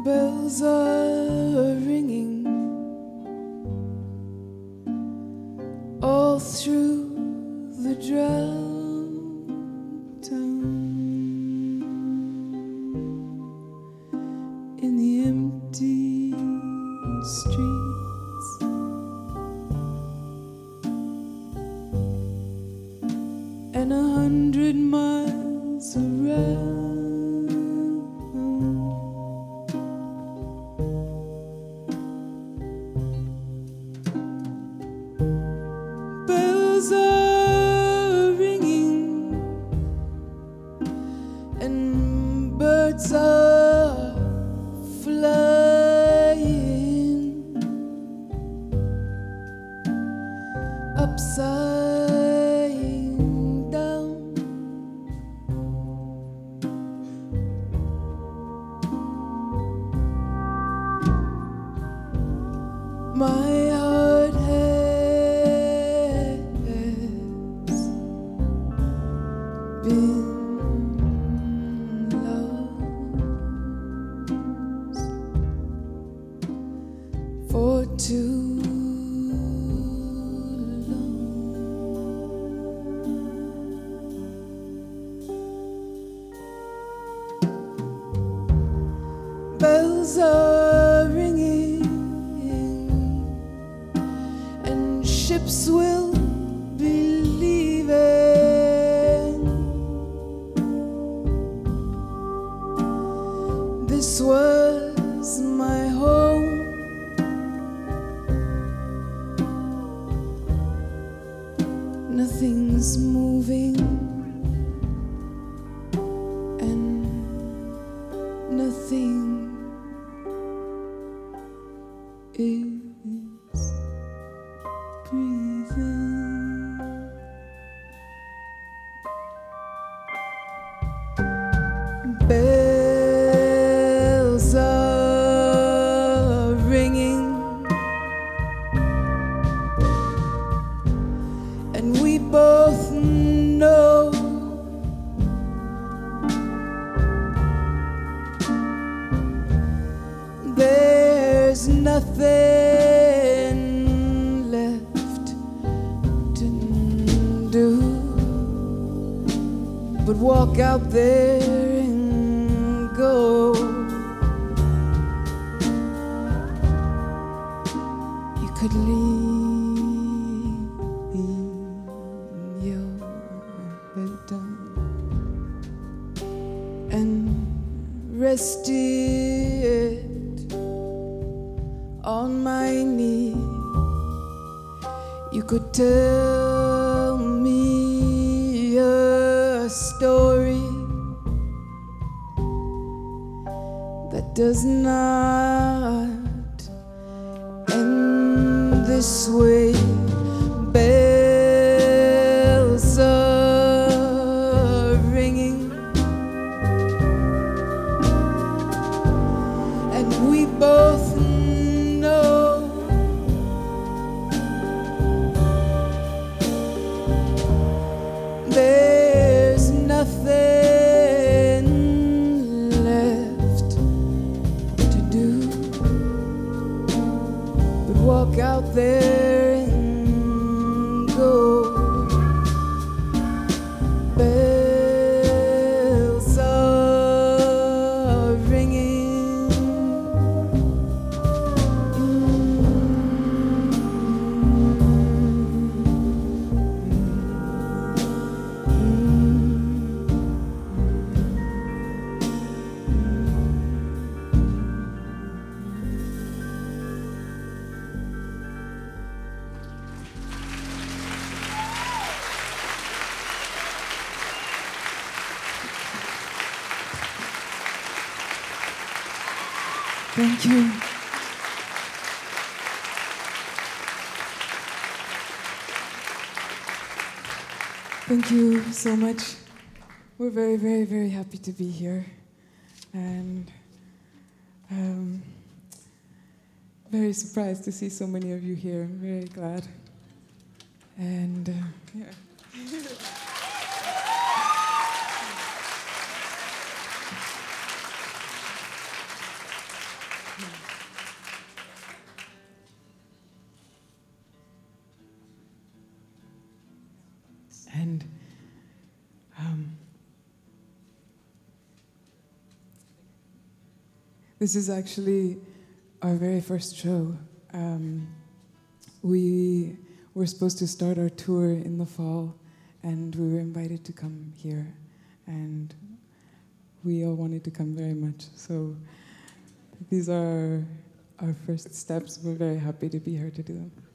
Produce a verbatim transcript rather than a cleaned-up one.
bells are ringing all through the drowned town. In the empty streets, and a hundred miles around, bells are ringing and birds are flying upside down. My heart has been lost for too long. Bells are ringing and ships will be leaving. This was my home. Nothing's moving and nothing is breathing. Bells are ringing and we both know there's nothing left to do but walk out there and go. You could leave your head down and rest it on my knee. You could tell me a story that does not end this way. Bells are ringing and we both know there's nothing left to do but walk out there and go. Bells are ringing. Thank you. Thank you so much. We're very, very, very happy to be here. And um, very surprised to see so many of you here. I'm very glad. And uh, yeah. This is actually our very first show. Um, we were supposed to start our tour in the fall, and we were invited to come here, and we all wanted to come very much. So these are our first steps. We're very happy to be here to do them.